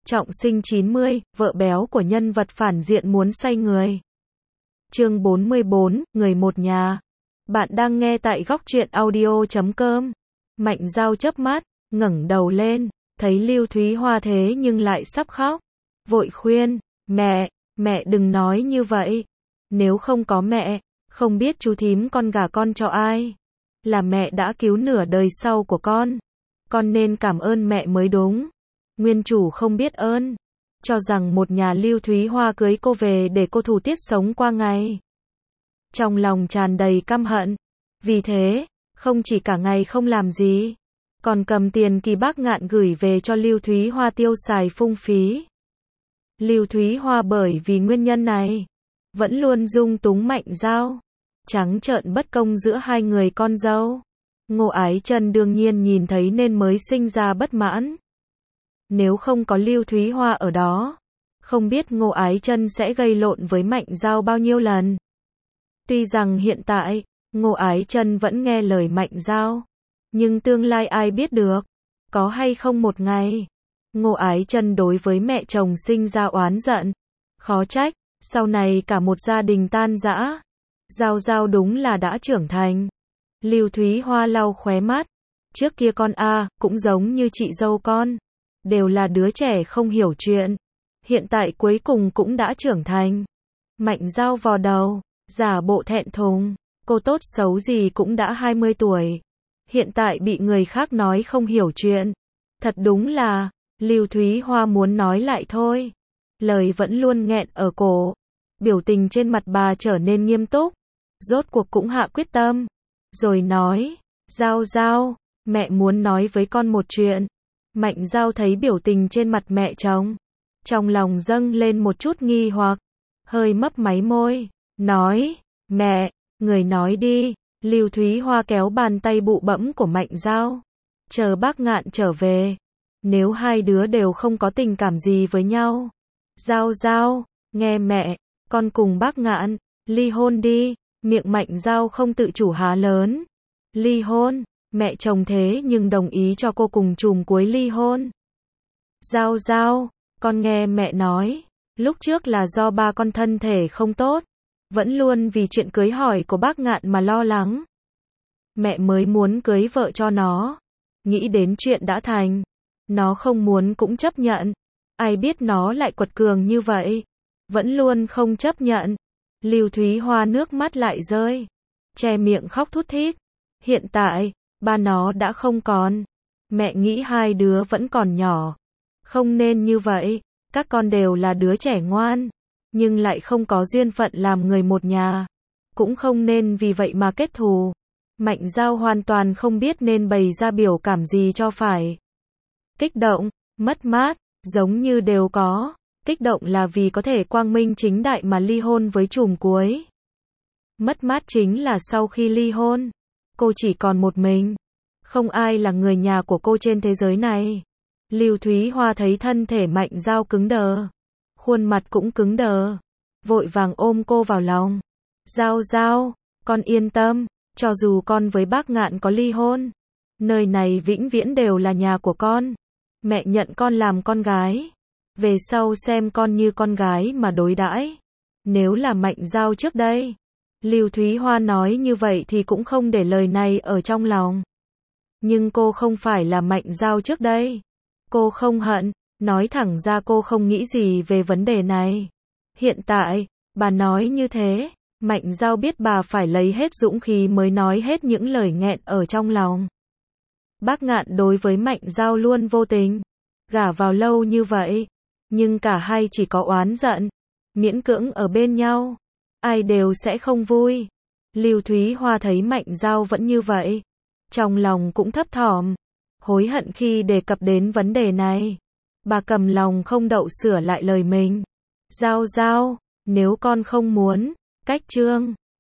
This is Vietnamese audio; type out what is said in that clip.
Trọng sinh 90, vợ béo của nhân vật phản diện muốn xoay người. Chương 44, người một nhà. Bạn đang nghe tại góc truyện audio.com. Mạnh Dao chớp mắt, ngẩng đầu lên, thấy Lưu Thúy Hoa thế nhưng lại sắp khóc. Vội khuyên, mẹ đừng nói như vậy. Nếu không có mẹ, không biết chú thím con gả con cho ai. Là mẹ đã cứu nửa đời sau của con nên cảm ơn mẹ mới đúng. Nguyên chủ không biết ơn, cho rằng một nhà Lưu Thúy Hoa cưới cô về để cô thủ tiết sống qua ngày. Trong lòng tràn đầy căm hận, vì thế, không chỉ cả ngày không làm gì, còn cầm tiền Kỳ Bác Ngạn gửi về cho Lưu Thúy Hoa tiêu xài phung phí. Lưu Thúy Hoa bởi vì nguyên nhân này, vẫn luôn dung túng Mạnh Dao, trắng trợn bất công giữa hai người con dâu. Ngô Ái Chân đương nhiên nhìn thấy nên mới sinh ra bất mãn. Nếu không có Lưu Thúy Hoa ở đó, không biết Ngô Ái Chân sẽ gây lộn với Mạnh Dao bao nhiêu lần. Tuy rằng hiện tại, Ngô Ái Chân vẫn nghe lời Mạnh Dao, nhưng tương lai ai biết được, có hay không một ngày, Ngô Ái Chân đối với mẹ chồng sinh ra oán giận, khó trách, sau này cả một gia đình tan rã. Dao đúng là đã trưởng thành. Lưu Thúy Hoa lau khóe mắt, trước kia con cũng giống như chị dâu con, đều là đứa trẻ không hiểu chuyện. Hiện tại cuối cùng cũng đã trưởng thành. Mạnh Dao vò đầu, giả bộ thẹn thùng, cô tốt xấu gì cũng đã 20 tuổi. Hiện tại bị người khác nói không hiểu chuyện. Thật đúng là, Lưu Thúy Hoa muốn nói lại thôi. Lời vẫn luôn nghẹn ở cổ. Biểu tình trên mặt bà trở nên nghiêm túc. Rốt cuộc cũng hạ quyết tâm. Rồi nói, Dao, mẹ muốn nói với con một chuyện. Mạnh Dao thấy biểu tình trên mặt mẹ chồng, trong lòng dâng lên một chút nghi hoặc, hơi mấp máy môi, nói, mẹ, người nói đi. Lưu Thúy Hoa kéo bàn tay bụ bẫm của Mạnh Dao, chờ Bác Ngạn trở về. Nếu hai đứa đều không có tình cảm gì với nhau, Dao, nghe mẹ, con cùng Bác Ngạn, ly hôn đi. Miệng Mạnh Dao không tự chủ há lớn. Ly hôn? Mẹ chồng thế nhưng đồng ý cho cô cùng trùm cuối ly hôn. Dao, con nghe mẹ nói, lúc trước là do ba con thân thể không tốt, vẫn luôn vì chuyện cưới hỏi của Bác Ngạn mà lo lắng. Mẹ mới muốn cưới vợ cho nó. Nghĩ đến chuyện đã thành, nó không muốn cũng chấp nhận. Ai biết nó lại quật cường như vậy, vẫn luôn không chấp nhận. Lưu Thúy Hoa nước mắt lại rơi, che miệng khóc thút thít. Hiện tại, ba nó đã không còn. Mẹ nghĩ hai đứa vẫn còn nhỏ, không nên như vậy. Các con đều là đứa trẻ ngoan, nhưng lại không có duyên phận làm người một nhà, cũng không nên vì vậy mà kết thù. Mạnh Dao hoàn toàn không biết nên bày ra biểu cảm gì cho phải. Kích động, mất mát, giống như đều có. Kích động là vì có thể quang minh chính đại mà ly hôn với trùm cuối. Mất mát chính là sau khi ly hôn, cô chỉ còn một mình. Không ai là người nhà của cô trên thế giới này. Lưu Thúy Hoa thấy thân thể Mạnh Dao cứng đờ, khuôn mặt cũng cứng đờ, vội vàng ôm cô vào lòng. Dao, con yên tâm, cho dù con với Bác Ngạn có ly hôn, nơi này vĩnh viễn đều là nhà của con. Mẹ nhận con làm con gái, về sau xem con như con gái mà đối đãi. Nếu là Mạnh Dao trước đây, Lưu Thúy Hoa nói như vậy thì cũng không để lời này ở trong lòng. Nhưng cô không phải là Mạnh Dao trước đây. Cô không hận, nói thẳng ra cô không nghĩ gì về vấn đề này. Hiện tại, bà nói như thế, Mạnh Dao biết bà phải lấy hết dũng khí mới nói hết những lời nghẹn ở trong lòng. Bác Ngạn đối với Mạnh Dao luôn vô tình, gả vào lâu như vậy, nhưng cả hai chỉ có oán giận, miễn cưỡng ở bên nhau, ai đều sẽ không vui. Lưu Thúy Hoa thấy Mạnh Dao vẫn như vậy, trong lòng cũng thấp thỏm, hối hận khi đề cập đến vấn đề này. Bà cầm lòng không đậu sửa lại lời mình. Dao, nếu con không muốn, cách chương.